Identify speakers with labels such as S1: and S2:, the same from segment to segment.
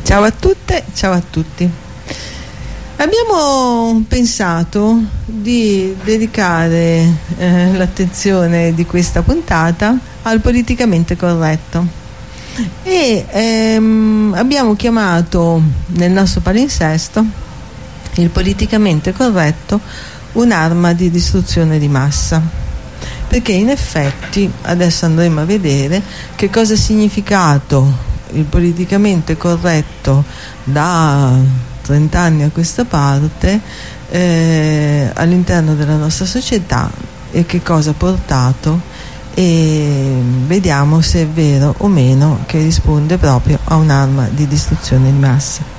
S1: Ciao a tutte, ciao a tutti. Abbiamo pensato di dedicare l'attenzione di questa puntata al politicamente corretto e abbiamo chiamato nel nostro palinsesto il politicamente corretto un'arma di distruzione di massa, perché in effetti adesso andremo a vedere che cosa ha significato il politicamente corretto da 30 anni a questa parte all'interno della nostra società e che cosa ha portato, e vediamo se è vero o meno che risponde proprio a un'arma di distruzione di massa.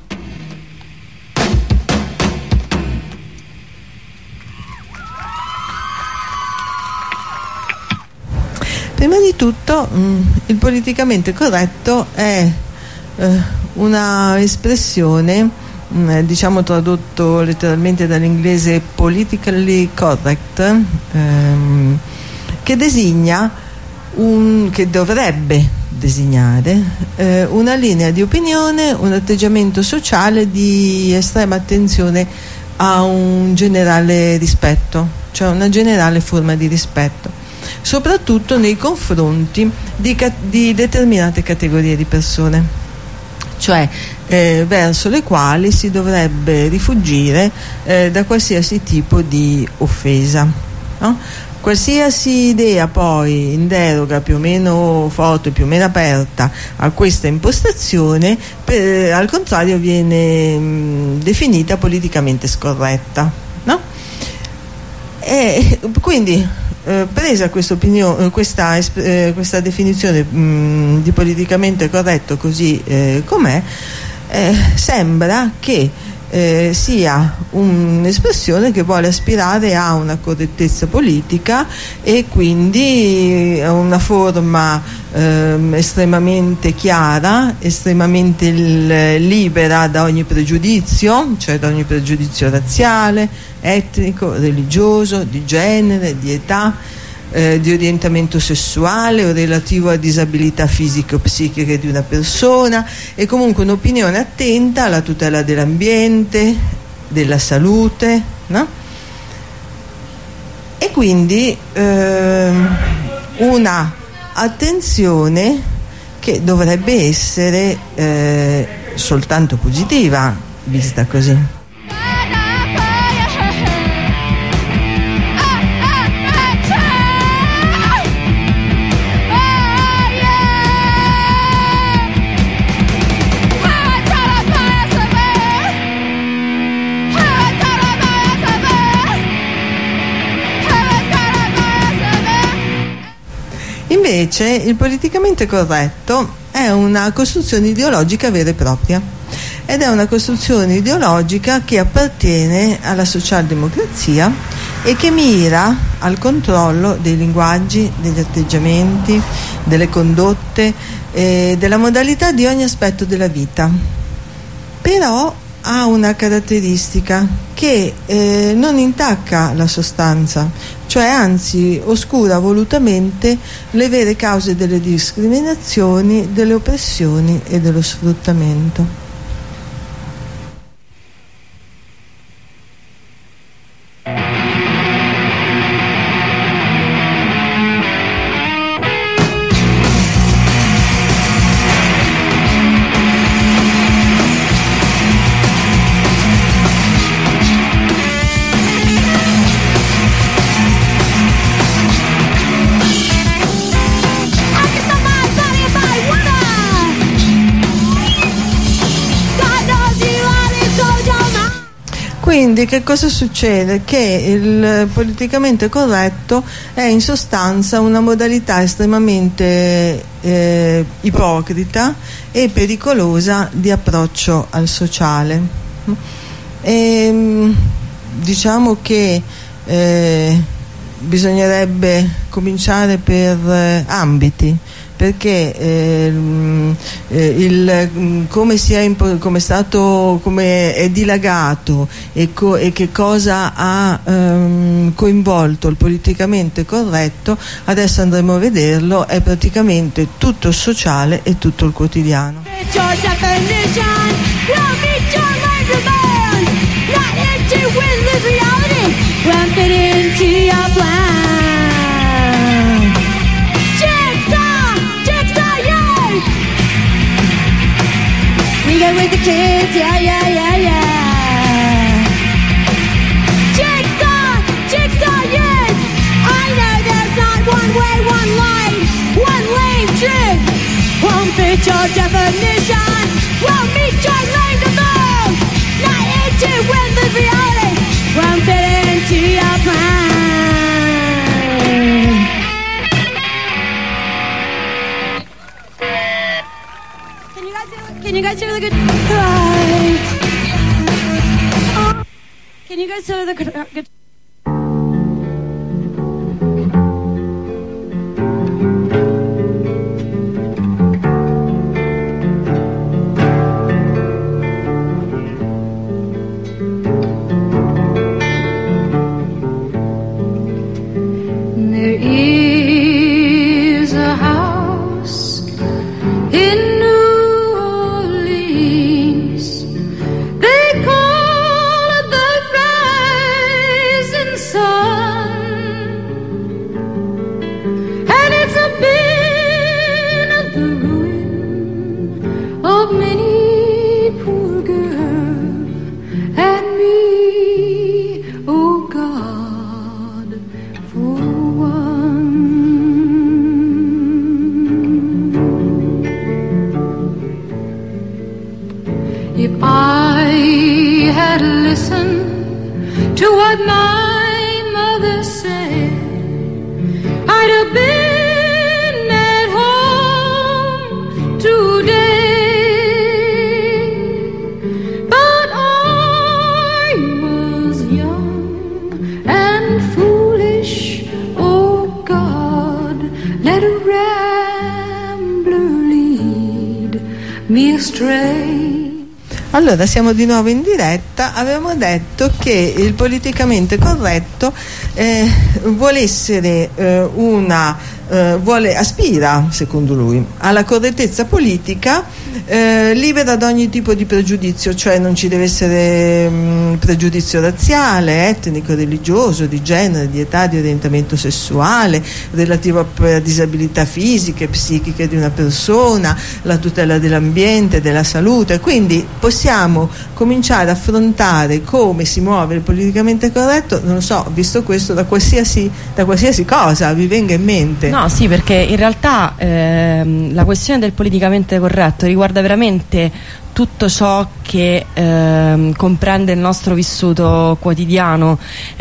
S1: Prima di tutto il politicamente corretto è una espressione, diciamo tradotto letteralmente dall'inglese politically correct, che designa che dovrebbe designare una linea di opinione, un atteggiamento sociale di estrema attenzione a un generale rispetto, cioè una generale forma di rispetto, soprattutto nei confronti di determinate categorie di persone, cioè verso le quali si dovrebbe rifugire da qualsiasi tipo di offesa, no? Qualsiasi idea poi in deroga più o meno forte, più o meno aperta a questa impostazione, al contrario viene definita politicamente scorretta, no? E quindi presa questa definizione di politicamente corretto così com'è, sembra che sia un'espressione che vuole aspirare a una correttezza politica e quindi a una forma estremamente chiara, estremamente libera da ogni pregiudizio, cioè da ogni pregiudizio razziale, etnico, religioso, di genere, di età, di orientamento sessuale o relativo a disabilità fisiche o psichiche di una persona, e comunque un'opinione attenta alla tutela dell'ambiente, della salute, no? E quindi una attenzione che dovrebbe essere soltanto positiva, vista così. Invece il politicamente corretto è una costruzione ideologica vera e propria, ed è una costruzione ideologica che appartiene alla socialdemocrazia e che mira al controllo dei linguaggi, degli atteggiamenti, delle condotte, della modalità di ogni aspetto della vita. Però ha una caratteristica che non intacca la sostanza, cioè anzi oscura volutamente le vere cause delle discriminazioni, delle oppressioni e dello sfruttamento. Quindi che cosa succede? Che il politicamente corretto è in sostanza una modalità estremamente ipocrita e pericolosa di approccio al sociale. Diciamo che bisognerebbe cominciare per ambiti, perché come è dilagato e che cosa ha coinvolto il politicamente corretto, adesso andremo a vederlo, è praticamente tutto il sociale e tutto il quotidiano.
S2: With the kids, yeah, yeah, yeah, yeah. Jigsaw, yes. I know there's not one way, one line, one lane trip. Won't fit your definition, won't meet your lane of thought. Not into when the reality won't fit into your plan. Can you guys hear the good? Can you guys hear the good? There is a house in to what my mother said, I'd have been at home today, but I was young and foolish. Oh God, let a rambler lead me astray.
S1: Allora, siamo di nuovo in diretta. Avevamo detto che il politicamente corretto aspira, secondo lui, alla correttezza politica libera da ogni tipo di pregiudizio, cioè non ci deve essere pregiudizio razziale, etnico, religioso, di genere, di età, di orientamento sessuale, relativo a disabilità fisiche, psichiche di una persona, la tutela dell'ambiente, della salute. Quindi possiamo cominciare a affrontare come si muove il politicamente corretto, non lo so, visto questo, da qualsiasi cosa vi venga in mente.
S3: No, sì, perché in realtà la questione del politicamente corretto riguarda veramente tutto ciò che comprende il nostro vissuto quotidiano.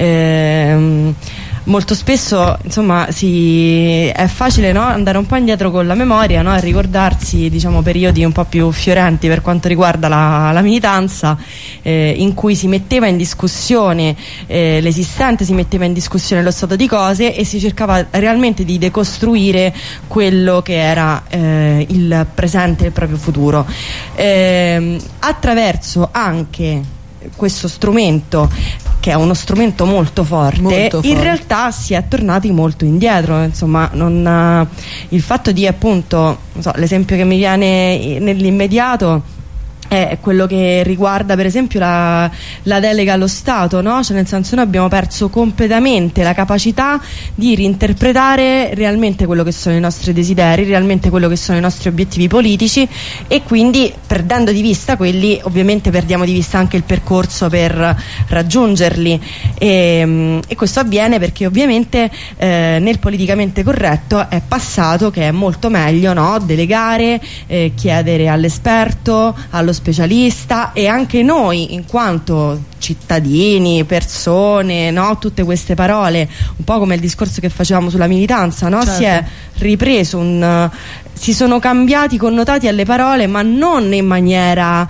S3: Molto spesso, insomma, è facile, no, andare un po' indietro con la memoria, no, e ricordarsi, diciamo, periodi un po' più fiorenti per quanto riguarda la militanza, in cui si metteva in discussione l'esistente, si metteva in discussione lo stato di cose e si cercava realmente di decostruire quello che era il presente e il proprio futuro, attraverso anche questo strumento, che è uno strumento molto forte. In realtà si è tornati molto indietro, insomma, il fatto di, appunto, non so, l'esempio che mi viene nell'immediato è quello che riguarda per esempio la delega allo Stato, no? Cioè, nel senso, noi abbiamo perso completamente la capacità di reinterpretare realmente quello che sono i nostri desideri, realmente quello che sono i nostri obiettivi politici, e quindi, perdendo di vista quelli, ovviamente perdiamo di vista anche il percorso per raggiungerli, e questo avviene perché ovviamente nel politicamente corretto è passato che è molto meglio, no? Delegare, chiedere all'esperto, allo specialista, e anche noi in quanto cittadini, persone, no? Tutte queste parole, un po' come il discorso che facevamo sulla militanza, no?
S1: Certo.
S3: Si è ripreso si sono cambiati i connotati alle parole, ma non in maniera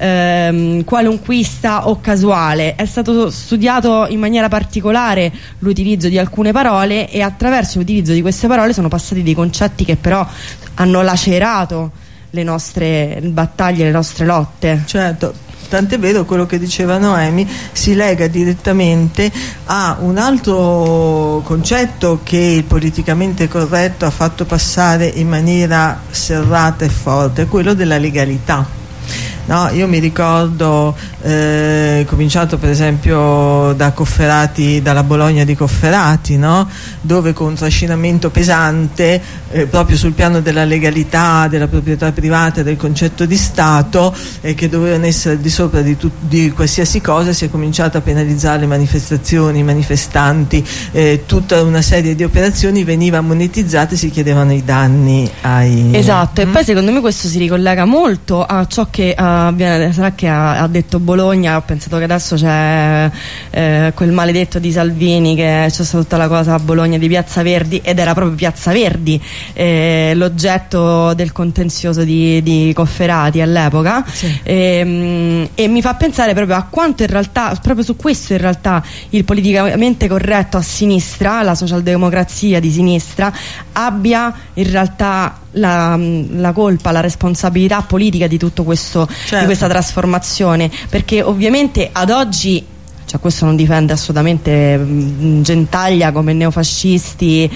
S3: qualunquista o casuale. È stato studiato in maniera particolare l'utilizzo di alcune parole, e attraverso l'utilizzo di queste parole sono passati dei concetti che però hanno lacerato le nostre battaglie, le nostre lotte.
S1: Certo, tant'è vero, quello che diceva Noemi si lega direttamente a un altro concetto che il politicamente corretto ha fatto passare in maniera serrata e forte, quello della legalità. No, io mi ricordo, cominciato per esempio da Cofferati, dalla Bologna di Cofferati, no? Dove con un trascinamento pesante proprio sul piano della legalità, della proprietà privata, del concetto di Stato, che dovevano essere di sopra di qualsiasi cosa, si è cominciato a penalizzare le manifestazioni, i manifestanti, tutta una serie di operazioni veniva monetizzata e si chiedevano i danni ai...
S3: Esatto, e poi secondo me questo si ricollega molto a ciò che sarà che ha detto Bologna. Ho pensato che adesso c'è quel maledetto di Salvini, che c'è stata tutta la cosa a Bologna di Piazza Verdi, ed era proprio Piazza Verdi l'oggetto del contenzioso di Cofferati all'epoca. Sì. E mi fa pensare proprio a quanto in realtà, proprio su questo in realtà, il politicamente corretto a sinistra, la socialdemocrazia di sinistra, abbia in realtà la colpa, la responsabilità politica di tutto questo, certo, di questa trasformazione, perché ovviamente ad oggi, cioè, questo non difende assolutamente Gentaglia come neofascisti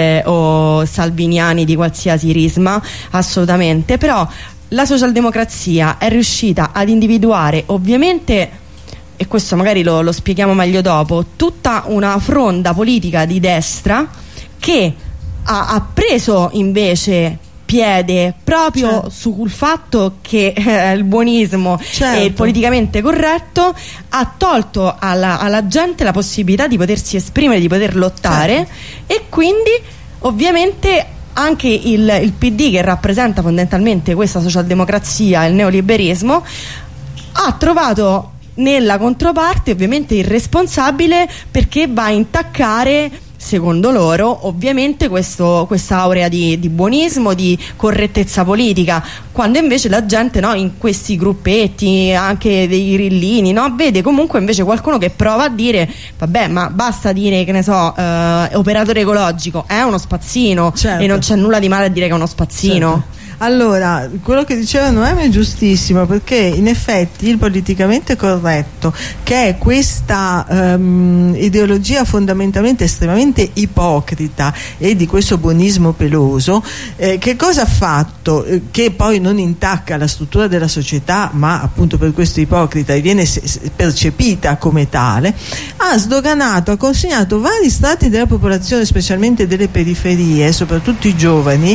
S3: o salviniani di qualsiasi risma, assolutamente, però la socialdemocrazia è riuscita ad individuare, ovviamente, e questo magari lo spieghiamo meglio dopo, tutta una fronda politica di destra che ha preso invece piede proprio, certo, sul fatto che il buonismo, certo, e il politicamente corretto ha tolto alla gente la possibilità di potersi esprimere, di poter lottare, certo, e quindi ovviamente anche il PD, che rappresenta fondamentalmente questa socialdemocrazia, il neoliberismo, ha trovato nella controparte ovviamente il responsabile, perché va a intaccare, secondo loro, ovviamente questa aurea di buonismo, di correttezza politica, quando invece la gente, no, in questi gruppetti, anche dei grillini, no, vede comunque invece qualcuno che prova a dire: vabbè, ma basta dire, che ne so, operatore ecologico, è uno spazzino, certo, e non c'è nulla di male a dire che è uno spazzino.
S1: Certo. Allora, quello che diceva Noemi è giustissimo, perché in effetti il politicamente corretto, che è questa ideologia fondamentalmente estremamente ipocrita e di questo buonismo peloso, che cosa ha fatto? Che poi non intacca la struttura della società, ma appunto per questo ipocrita, e viene percepita come tale, ha sdoganato, ha consegnato vari strati della popolazione, specialmente delle periferie, soprattutto i giovani,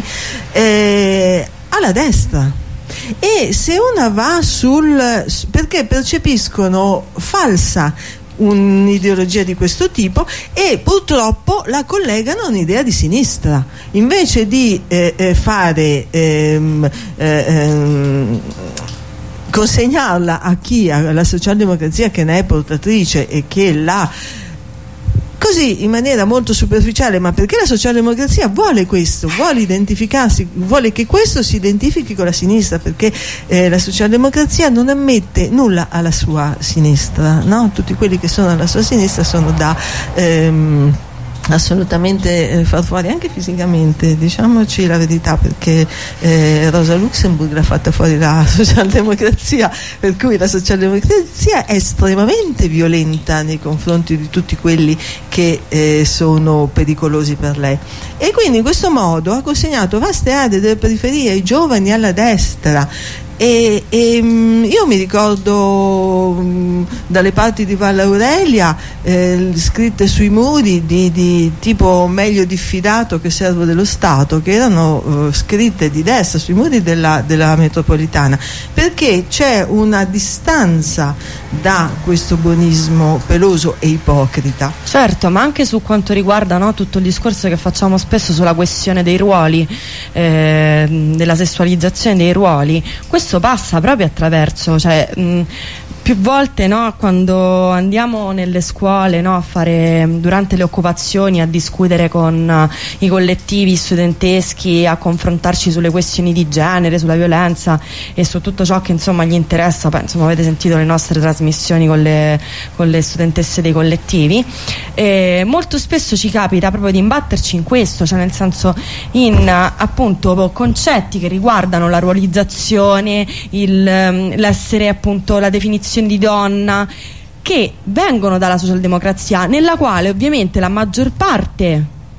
S1: alla destra. E se una va perché percepiscono falsa un'ideologia di questo tipo e purtroppo la collegano a un'idea di sinistra, invece di consegnarla a chi, alla socialdemocrazia, che ne è portatrice e che così in maniera molto superficiale, ma perché la socialdemocrazia vuole questo, vuole identificarsi, vuole che questo si identifichi con la sinistra, perché la socialdemocrazia non ammette nulla alla sua sinistra, no? Tutti quelli che sono alla sua sinistra sono da assolutamente far fuori, anche fisicamente, diciamoci la verità, perché Rosa Luxemburg l'ha fatta fuori la socialdemocrazia, per cui la socialdemocrazia è estremamente violenta nei confronti di tutti quelli che sono pericolosi per lei, e quindi in questo modo ha consegnato vaste aree delle periferie ai giovani alla destra. E io mi ricordo dalle parti di Valle Aurelia scritte sui muri di tipo meglio diffidato che servo dello Stato, che erano scritte di destra sui muri della metropolitana, perché c'è una distanza da questo buonismo peloso e ipocrita.
S3: Certo, ma anche su quanto riguarda, no, tutto il discorso che facciamo spesso sulla questione dei ruoli, della sessualizzazione dei ruoli, questo passa proprio attraverso, cioè più volte, no, quando andiamo nelle scuole, no, a fare durante le occupazioni, a discutere con i collettivi studenteschi, a confrontarci sulle questioni di genere, sulla violenza e su tutto ciò che insomma gli interessa. Penso avete sentito le nostre trasmissioni con le studentesse dei collettivi, molto spesso ci capita proprio di imbatterci in questo, cioè nel senso in appunto concetti che riguardano la ruolizzazione, l'essere appunto la definizione di donna, che vengono dalla socialdemocrazia, nella quale ovviamente la maggior parte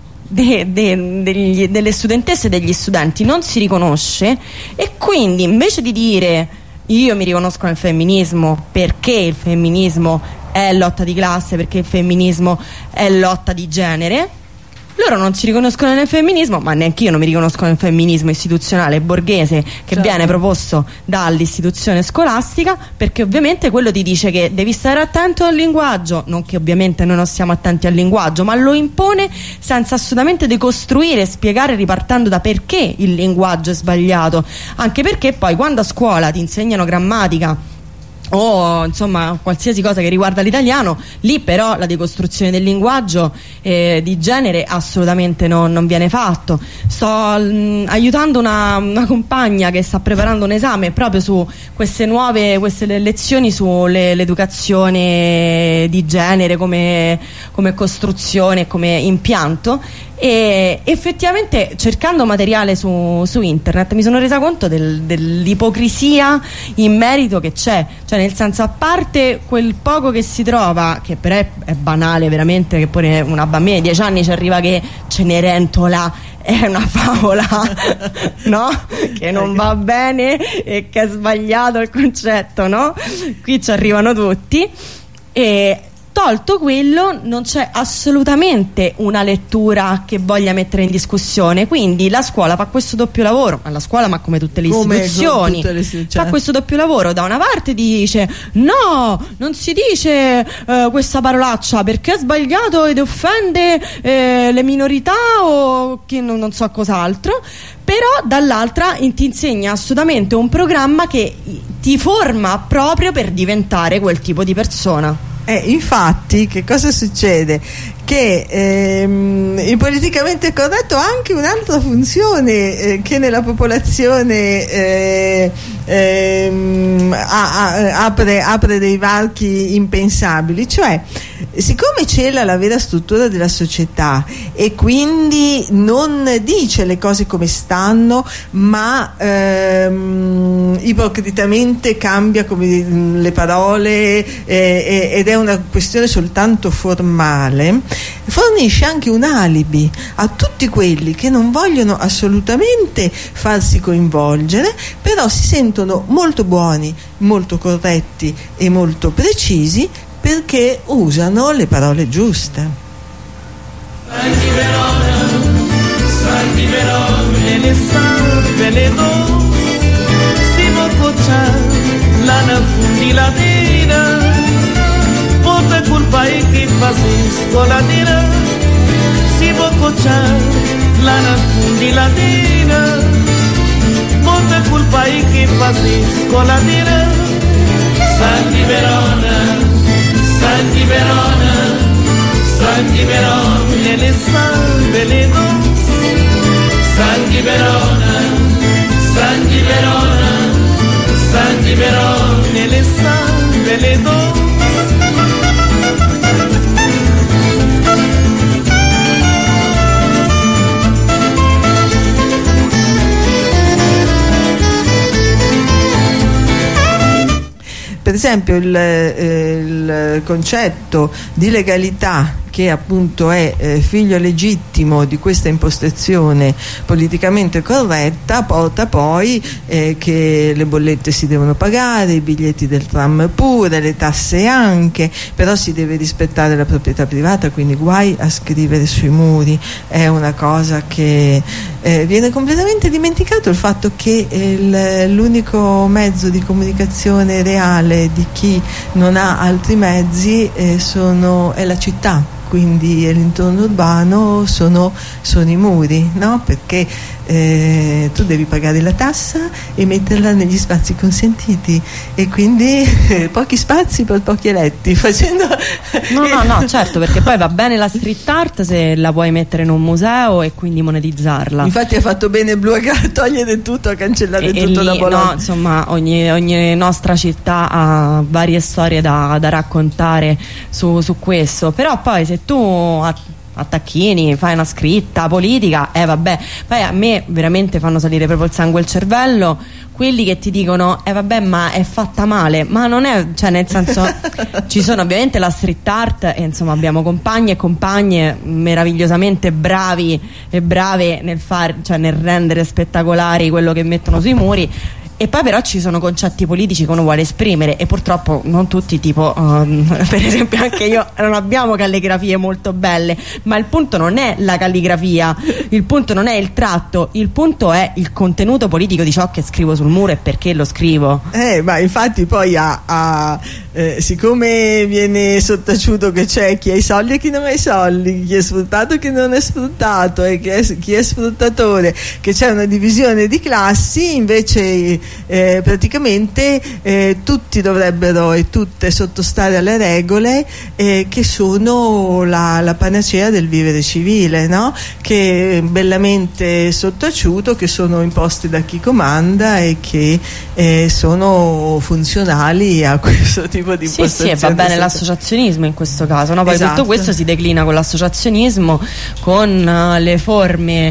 S3: delle studentesse e degli studenti non si riconosce, e quindi invece di dire io mi riconosco nel femminismo perché il femminismo è lotta di classe, perché il femminismo è lotta di genere, loro non si riconoscono nel femminismo, ma neanche io non mi riconosco nel femminismo istituzionale borghese che viene proposto dall'istituzione scolastica, perché ovviamente quello ti dice che devi stare attento al linguaggio, non che ovviamente noi non stiamo attenti al linguaggio, ma lo impone senza assolutamente decostruire, spiegare, ripartendo da perché il linguaggio è sbagliato, anche perché poi quando a scuola ti insegnano grammatica o insomma qualsiasi cosa che riguarda l'italiano, lì però la decostruzione del linguaggio di genere assolutamente non viene fatto. Sto aiutando una compagna che sta preparando un esame proprio su queste lezioni sull'educazione di genere come costruzione, come impianto, e effettivamente cercando materiale su internet mi sono resa conto dell'ipocrisia in merito che c'è, cioè nel senso, a parte quel poco che si trova, che però è banale veramente, che pure una bambina di 10 anni ci arriva che Cenerentola è una favola no? Che non va bene e che è sbagliato il concetto, no? Qui ci arrivano tutti, e tolto quello non c'è assolutamente una lettura che voglia mettere in discussione, quindi la scuola fa questo doppio lavoro, ma la scuola, ma come tutte le istituzioni, fa questo doppio lavoro. Da una parte dice no, non si dice questa parolaccia perché è sbagliato ed offende le minorità o che non so cos'altro, però dall'altra ti insegna assolutamente un programma che ti forma proprio per diventare quel tipo di persona.
S1: Infatti, che cosa succede? Che il politicamente corretto ha anche un'altra funzione che nella popolazione apre dei varchi impensabili, cioè siccome cela la vera struttura della società e quindi non dice le cose come stanno, ma ipocritamente cambia le parole ed è una questione soltanto formale, fornisce anche un alibi a tutti quelli che non vogliono assolutamente farsi coinvolgere, però si sentono molto buoni, molto corretti e molto precisi perché usano le parole giuste.
S4: Santi Verona, le salve le do, si può cocciare la nafundi latina, porta colpa e che fa scolatina, si può cocciare la nafundi latina, porta colpa e che fa scolatina. Santi Verona, Santi Verona, Santi Verona, le salve le do, Santi Verona, Santi Verona, Santi Verona, le salve le do.
S1: Per esempio il concetto di legalità, che appunto è figlio legittimo di questa impostazione politicamente corretta, porta poi che le bollette si devono pagare, i biglietti del tram pure, le tasse anche, però si deve rispettare la proprietà privata, quindi guai a scrivere sui muri. È una cosa che viene completamente dimenticato, il fatto che l'unico mezzo di comunicazione reale di chi non ha altri mezzi è la città. Quindi l'intorno urbano sono i muri, no? Perché tu devi pagare la tassa e metterla negli spazi consentiti, e quindi pochi spazi per pochi eletti, facendo
S3: no, certo, perché poi va bene la street art se la vuoi mettere in un museo e quindi monetizzarla.
S1: Infatti ha fatto bene Blu a togliere tutto, a cancellare tutto da Bologna.
S3: No, insomma, ogni nostra città ha varie storie da raccontare su questo, però poi se tu attacchini, fai una scritta politica, vabbè, poi a me veramente fanno salire proprio il sangue al cervello quelli che ti dicono vabbè, ma è fatta male, ma non è, cioè nel senso ci sono ovviamente la street art e insomma abbiamo compagni e compagne meravigliosamente bravi e brave nel cioè nel rendere spettacolari quello che mettono sui muri. E poi però ci sono concetti politici che uno vuole esprimere e purtroppo non tutti, tipo per esempio anche io, non abbiamo calligrafie molto belle, ma il punto non è la calligrafia, il punto non è il tratto, il punto è il contenuto politico di ciò che scrivo sul muro e perché lo scrivo.
S1: Ma infatti poi siccome viene sottaciuto che c'è chi ha i soldi e chi non ha i soldi, chi è sfruttato e chi non è sfruttato, e chi è sfruttatore, che c'è una divisione di classi, invece praticamente tutti dovrebbero e tutte sottostare alle regole che sono la panacea del vivere civile, no? Che è bellamente sottaciuto, che sono imposti da chi comanda e che sono funzionali a questo tipo di impostazione.
S3: Sì, va bene l'associazionismo in questo caso, no? Poi
S1: esatto.
S3: Tutto questo si declina con l'associazionismo, con le forme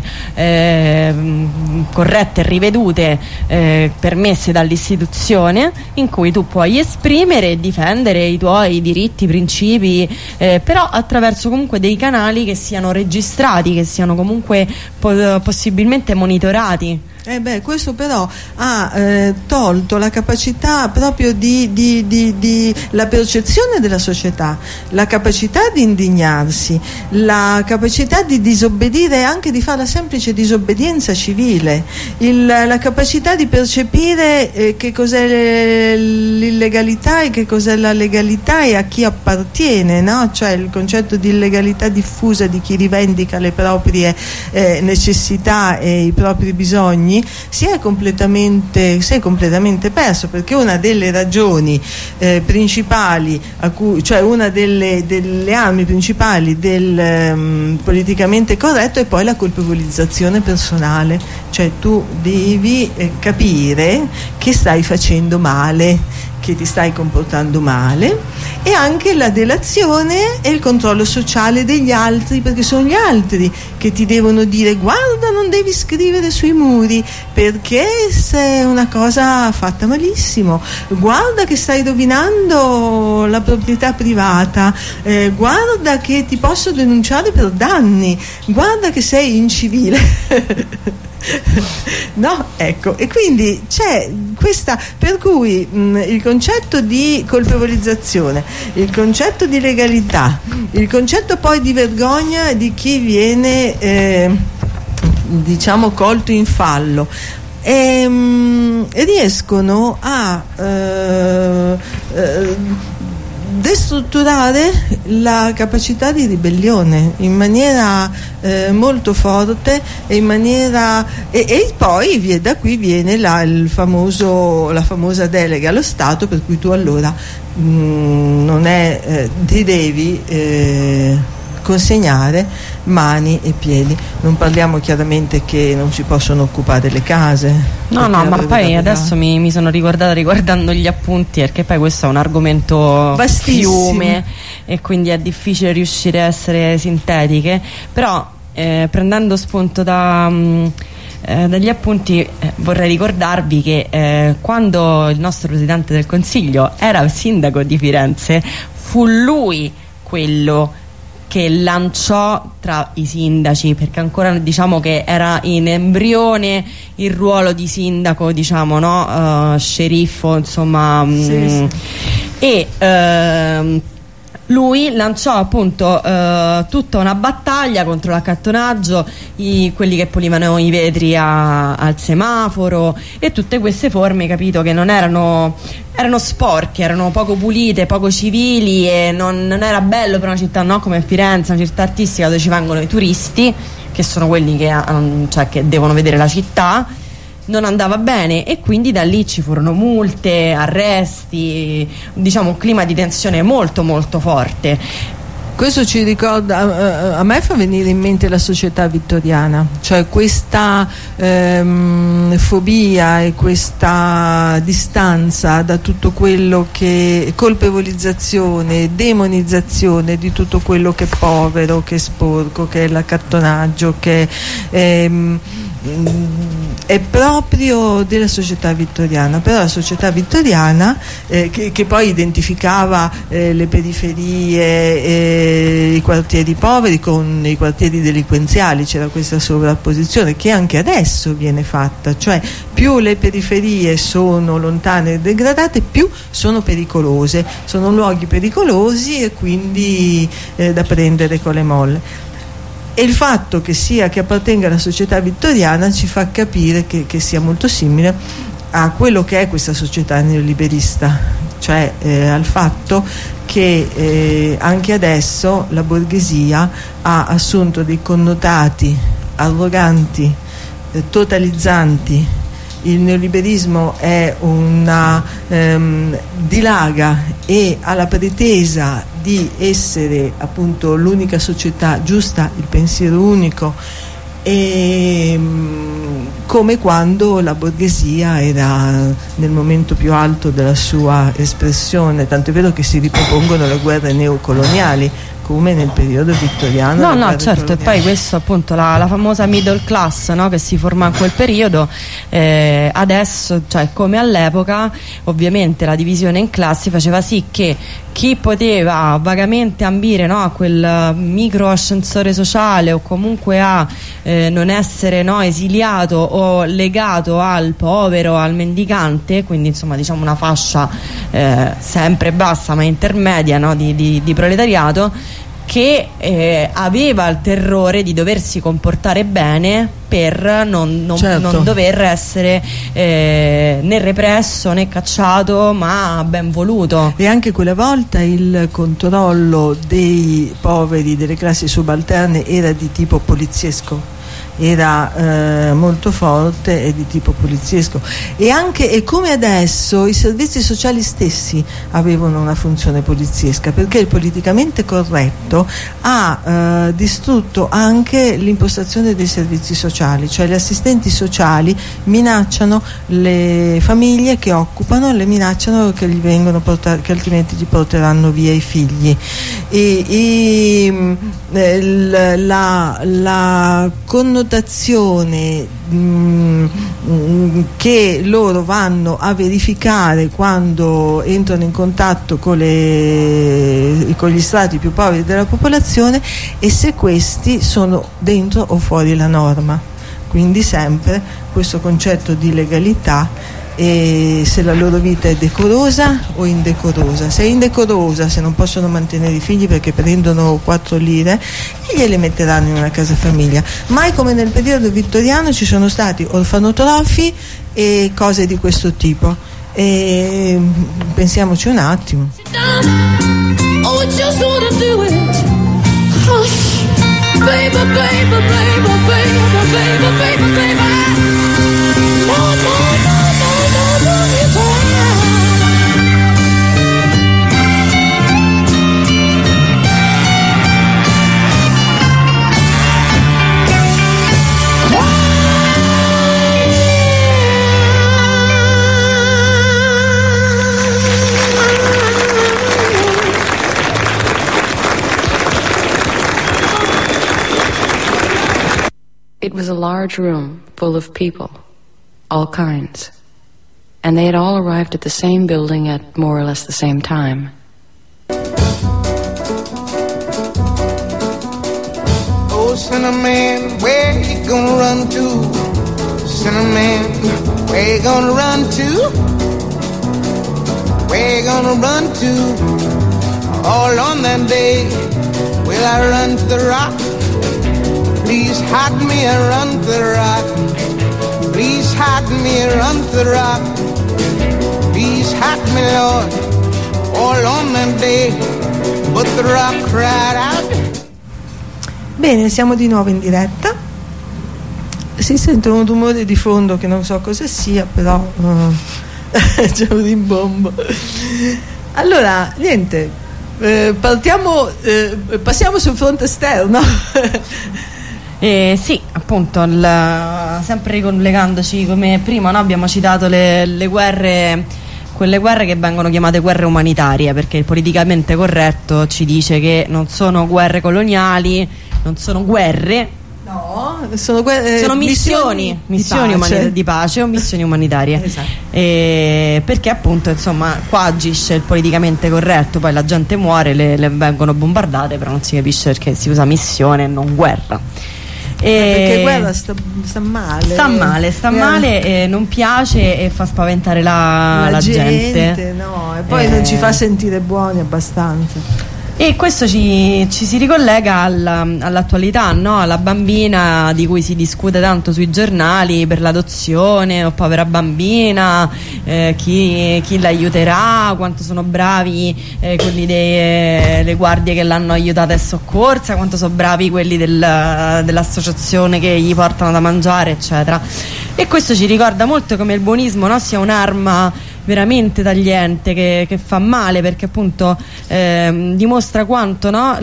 S3: corrette e rivedute permesse dall'istituzione, in cui tu puoi esprimere e difendere i tuoi diritti, principi, però attraverso comunque dei canali che siano registrati, che siano comunque possibilmente monitorati.
S1: Questo però ha tolto la capacità proprio di la percezione della società, la capacità di indignarsi, la capacità di disobbedire, anche di fare la semplice disobbedienza civile, la capacità di percepire che cos'è l'illegalità e che cos'è la legalità e a chi appartiene, no? Cioè il concetto di illegalità diffusa di chi rivendica le proprie necessità e i propri bisogni si è completamente perso, perché una delle ragioni principali cioè una delle armi principali del politicamente corretto è poi la colpevolizzazione personale, cioè tu devi capire che stai facendo male, che ti stai comportando male, e anche la delazione e il controllo sociale degli altri, perché sono gli altri che ti devono dire guarda, non devi scrivere sui muri perché è una cosa fatta malissimo, guarda che stai rovinando la proprietà privata, guarda che ti posso denunciare per danni, guarda che sei incivile. No, ecco, e quindi c'è questa, per cui il concetto di colpevolizzazione, il concetto di legalità, il concetto poi di vergogna di chi viene diciamo colto in fallo, riescono a destrutturare la capacità di ribellione in maniera molto forte e in maniera e poi da qui viene la famosa delega allo Stato, per cui tu allora ti devi consegnare mani e piedi. Non parliamo chiaramente che non si possono occupare le case.
S3: No, ma poi adesso mi sono ricordata riguardando gli appunti, perché poi questo è un argomento fiume e quindi è difficile riuscire a essere sintetiche, però prendendo spunto dagli appunti vorrei ricordarvi che quando il nostro Presidente del Consiglio era sindaco di Firenze, fu lui quello che lanciò tra i sindaci, perché ancora diciamo che era in embrione il ruolo di sindaco, diciamo, no? Sceriffo, insomma, sì. E lui lanciò appunto tutta una battaglia contro l'accattonaggio, quelli che pulivano i vetri al semaforo e tutte queste forme, capito, che non erano sporche, erano poco pulite, poco civili, e non era bello per una città, no, come Firenze, una città artistica dove ci vengono i turisti, che sono quelli che devono vedere la città, non andava bene, e quindi da lì ci furono multe, arresti, diciamo un clima di tensione molto molto forte.
S1: Questo ci ricorda, a me fa venire in mente la società vittoriana, cioè questa fobia e questa distanza da tutto quello che colpevolizzazione, demonizzazione di tutto quello che è povero, che è sporco, che è l'accattonaggio, che è proprio della società vittoriana. Però la società vittoriana che poi identificava le periferie, i quartieri poveri con i quartieri delinquenziali, c'era questa sovrapposizione che anche adesso viene fatta, cioè più le periferie sono lontane e degradate, più sono pericolose, sono luoghi pericolosi e quindi da prendere con le molle. E il fatto che appartenga alla società vittoriana ci fa capire che sia molto simile a quello che è questa società neoliberista, cioè al fatto che anche adesso la borghesia ha assunto dei connotati arroganti, totalizzanti. Il neoliberismo è dilaga e ha la pretesa di essere appunto l'unica società giusta, il pensiero unico, e come quando la borghesia era nel momento più alto della sua espressione, tanto è vero che si ripropongono le guerre neocoloniali come nel periodo vittoriano.
S3: No, certo, e poi questo appunto la famosa middle class, no, che si forma in quel periodo, adesso, cioè come all'epoca, ovviamente la divisione in classi faceva sì che chi poteva vagamente ambire, no, a quel micro ascensore sociale, o comunque a non essere, no, esiliato o legato al povero, al mendicante, quindi insomma diciamo una fascia sempre bassa ma intermedia, no, di proletariato, che aveva il terrore di doversi comportare bene per non dover essere né represso né cacciato, ma ben voluto.
S1: E anche quella volta il controllo dei poveri, delle classi subalterne, era di tipo poliziesco, era molto forte e di tipo poliziesco, e come adesso i servizi sociali stessi avevano una funzione poliziesca, perché il politicamente corretto ha distrutto anche l'impostazione dei servizi sociali, cioè gli assistenti sociali minacciano le famiglie che occupano, le minacciano che gli vengono che altrimenti gli porteranno via i figli, la connotazione che loro vanno a verificare quando entrano in contatto con gli strati più poveri della popolazione e se questi sono dentro o fuori la norma, quindi sempre questo concetto di legalità, e se la loro vita è decorosa o indecorosa. Se è indecorosa, se non possono mantenere i figli perché prendono 4 lire, e gliele metteranno in una casa famiglia. Mai come nel periodo vittoriano ci sono stati orfanotrofi e cose di questo tipo, e pensiamoci un attimo.
S5: It was a large room full of people, all kinds, and they had all arrived at the same building at more or less the same time.
S6: Oh, Cinnamon, where you gonna run to? Cinnamon, where you gonna run to? Where you gonna run to? All on that day, will I run to the rock? Please hide me and run to the rock. Please hide me and run to the rock. Please hide me, Lord, all on that day. But the rock cried out.
S1: Bene, siamo di nuovo in diretta. Si sente un rumore di fondo che non so cosa sia, però c'è un rimbombo. Allora, niente, passiamo sul fronte esterno.
S3: Sì, appunto, sempre ricollegandoci come prima, no? Abbiamo citato le guerre, quelle guerre che vengono chiamate guerre umanitarie, perché il politicamente corretto ci dice che non sono guerre coloniali, non sono guerre.
S1: No, sono
S3: missioni di pace o missioni umanitarie.
S1: Esatto.
S3: Perché appunto, insomma, qua agisce il politicamente corretto, poi la gente muore, le vengono bombardate, però non si capisce perché si usa missione e non guerra.
S1: Perché guerra sta male,
S3: non piace e fa spaventare la gente.
S1: No, e poi non ci fa sentire buoni abbastanza.
S3: E questo ci si ricollega all'attualità, no? Alla bambina di cui si discute tanto sui giornali per l'adozione, o povera bambina, chi l'aiuterà, quanto sono bravi quelli delle guardie che l'hanno aiutata e soccorsa, quanto sono bravi quelli dell'associazione che gli portano da mangiare, eccetera. E questo ci ricorda molto come il buonismo, no? Sia un'arma veramente tagliente che fa male, perché appunto dimostra quanto, no,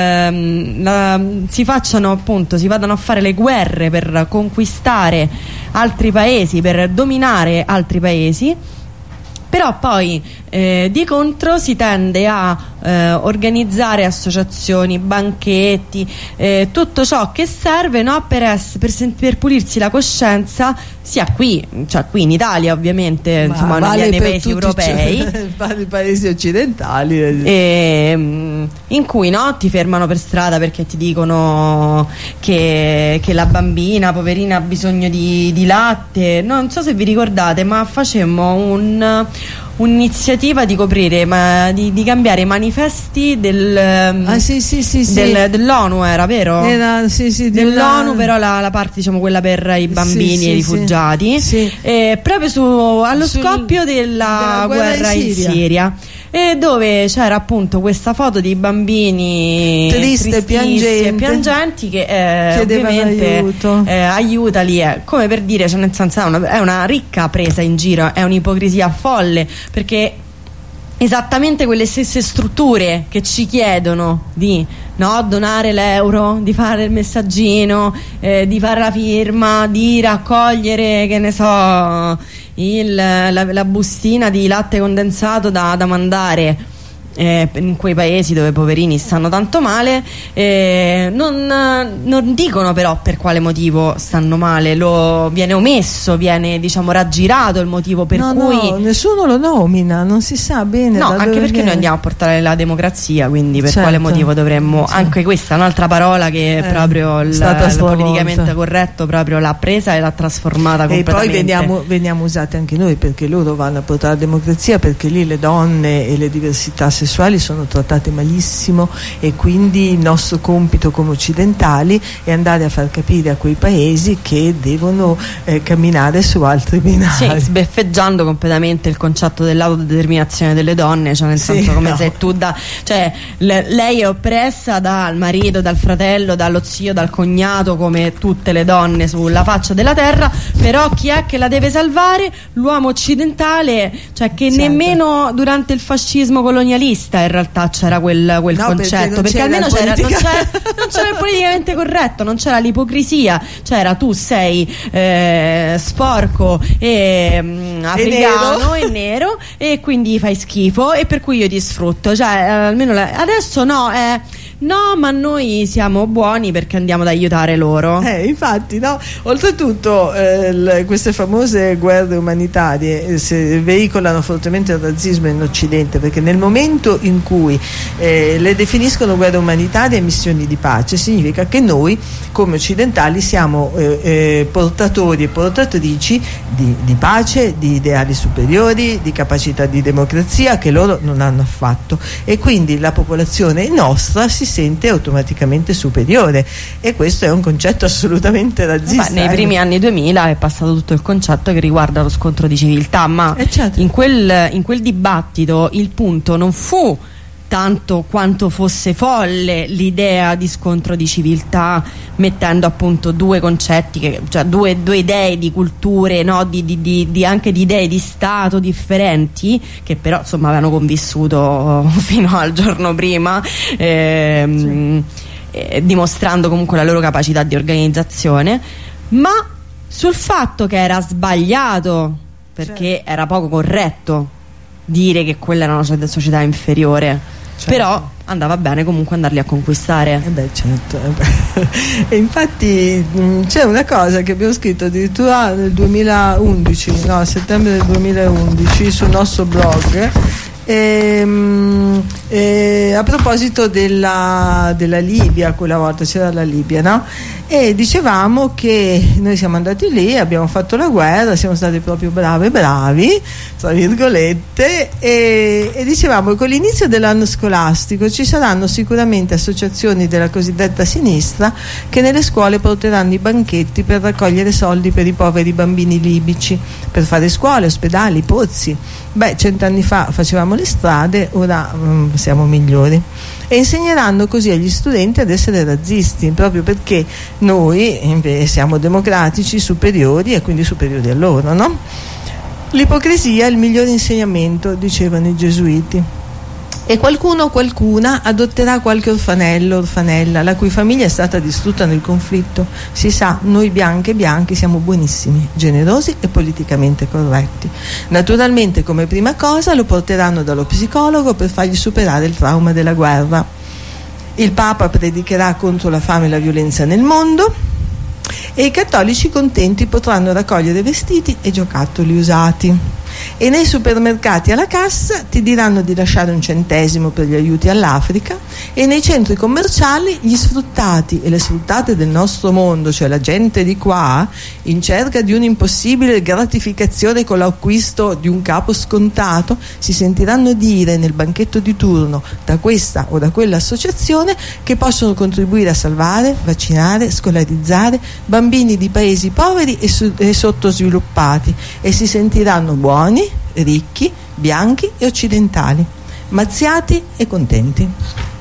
S3: si vadano a fare le guerre per conquistare altri paesi, per dominare altri paesi, però poi di contro si tende a organizzare associazioni, banchetti, tutto ciò che serve, no, per pulirsi la coscienza, sia qui in Italia ovviamente, insomma,
S1: vale
S3: nei paesi europei,
S1: i paesi occidentali,
S3: in cui, no, ti fermano per strada perché ti dicono che la bambina poverina ha bisogno di latte. Non so se vi ricordate, ma facemmo un'iniziativa di coprire, di cambiare i manifesti dell'ONU, era vero? Dell'ONU, però la parte, diciamo, quella per i bambini e i rifugiati, proprio allo scoppio della guerra in Siria. E dove c'era appunto questa foto di bambini tristi e piangenti che ovviamente aiutali, come per dire, cioè, nel senso, è una ricca presa in giro, è un'ipocrisia folle, perché esattamente quelle stesse strutture che ci chiedono di, no, donare l'euro, di fare il messaggino, di fare la firma, di raccogliere, che ne so, la bustina di latte condensato da mandare in quei paesi dove poverini stanno tanto male, non dicono però per quale motivo stanno male, viene omesso, viene, diciamo, raggirato il motivo per cui
S1: nessuno lo nomina, non si sa bene,
S3: no, anche perché noi andiamo a portare la democrazia, quindi per quale motivo dovremmo, anche questa è un'altra parola che proprio il politicamente corretto proprio l'ha presa e l'ha trasformata completamente.
S1: E poi veniamo usate anche noi, perché loro vanno a portare la democrazia, perché lì le donne e le diversità sessuali sono trattate malissimo, e quindi il nostro compito come occidentali è andare a far capire a quei paesi che devono camminare su altri binari,
S3: sbeffeggiando completamente il concetto dell'autodeterminazione delle donne, cioè nel senso, come se tu lei è oppressa dal marito, dal fratello, dallo zio, dal cognato, come tutte le donne sulla faccia della terra, però chi è che la deve salvare? L'uomo occidentale, cioè che nemmeno durante il fascismo colonialista in realtà c'era quel concetto, perché almeno non c'era il politicamente corretto, non c'era l'ipocrisia, c'era tu sei sporco e africano e nero e quindi fai schifo e per cui io ti sfrutto, cioè almeno adesso no, ma noi siamo buoni perché andiamo ad aiutare loro.
S1: Infatti, no? Oltretutto queste famose guerre umanitarie veicolano fortemente il razzismo in Occidente, perché nel momento in cui le definiscono guerre umanitarie e missioni di pace, significa che noi come occidentali siamo portatori e portatrici di pace, di ideali superiori, di capacità di democrazia che loro non hanno affatto, e quindi la popolazione nostra si sente automaticamente superiore, e questo è un concetto assolutamente razzista.
S3: Nei primi anni 2000 è passato tutto il concetto che riguarda lo scontro di civiltà, ma
S1: certo.
S3: in quel dibattito il punto non fu tanto quanto fosse folle l'idea di scontro di civiltà, mettendo appunto due concetti, cioè due idee di culture, no? Anche di idee di Stato differenti, che però insomma avevano convissuto fino al giorno prima, dimostrando comunque la loro capacità di organizzazione, ma sul fatto che era sbagliato, perché era poco corretto dire che quella era una società inferiore. Certo. Però andava bene comunque andarli a conquistare.
S1: Certo. E infatti c'è una cosa che abbiamo scritto addirittura nel 2011, a settembre del 2011 sul nostro blog, a proposito della Libia. Quella volta c'era la Libia, no? E dicevamo che noi siamo andati lì, abbiamo fatto la guerra, siamo stati proprio bravi tra virgolette, e dicevamo che con l'inizio dell'anno scolastico ci saranno sicuramente associazioni della cosiddetta sinistra che nelle scuole porteranno i banchetti per raccogliere soldi per i poveri bambini libici, per fare scuole, ospedali, pozzi. 100 anni fa facevamo le strade, ora siamo migliori. E insegneranno così agli studenti ad essere razzisti, proprio perché noi siamo democratici, superiori, e quindi superiori a loro, no? L'ipocrisia è il migliore insegnamento, dicevano i gesuiti. E qualcuno o qualcuna adotterà qualche orfanello o orfanella la cui famiglia è stata distrutta nel conflitto. Si sa, noi bianche e bianchi siamo buonissimi, generosi e politicamente corretti. Naturalmente, come prima cosa, lo porteranno dallo psicologo per fargli superare il trauma della guerra. Il Papa predicherà contro la fame e la violenza nel mondo, e i cattolici contenti potranno raccogliere vestiti e giocattoli usati. E nei supermercati alla cassa ti diranno di lasciare 1 centesimo per gli aiuti all'Africa, e nei centri commerciali gli sfruttati e le sfruttate del nostro mondo, cioè la gente di qua, in cerca di un'impossibile gratificazione con l'acquisto di un capo scontato, si sentiranno dire nel banchetto di turno da questa o da quella associazione che possono contribuire a salvare, vaccinare, scolarizzare bambini di paesi poveri e sottosviluppati, e si sentiranno buoni, ricchi, bianchi e occidentali, mazziati e contenti.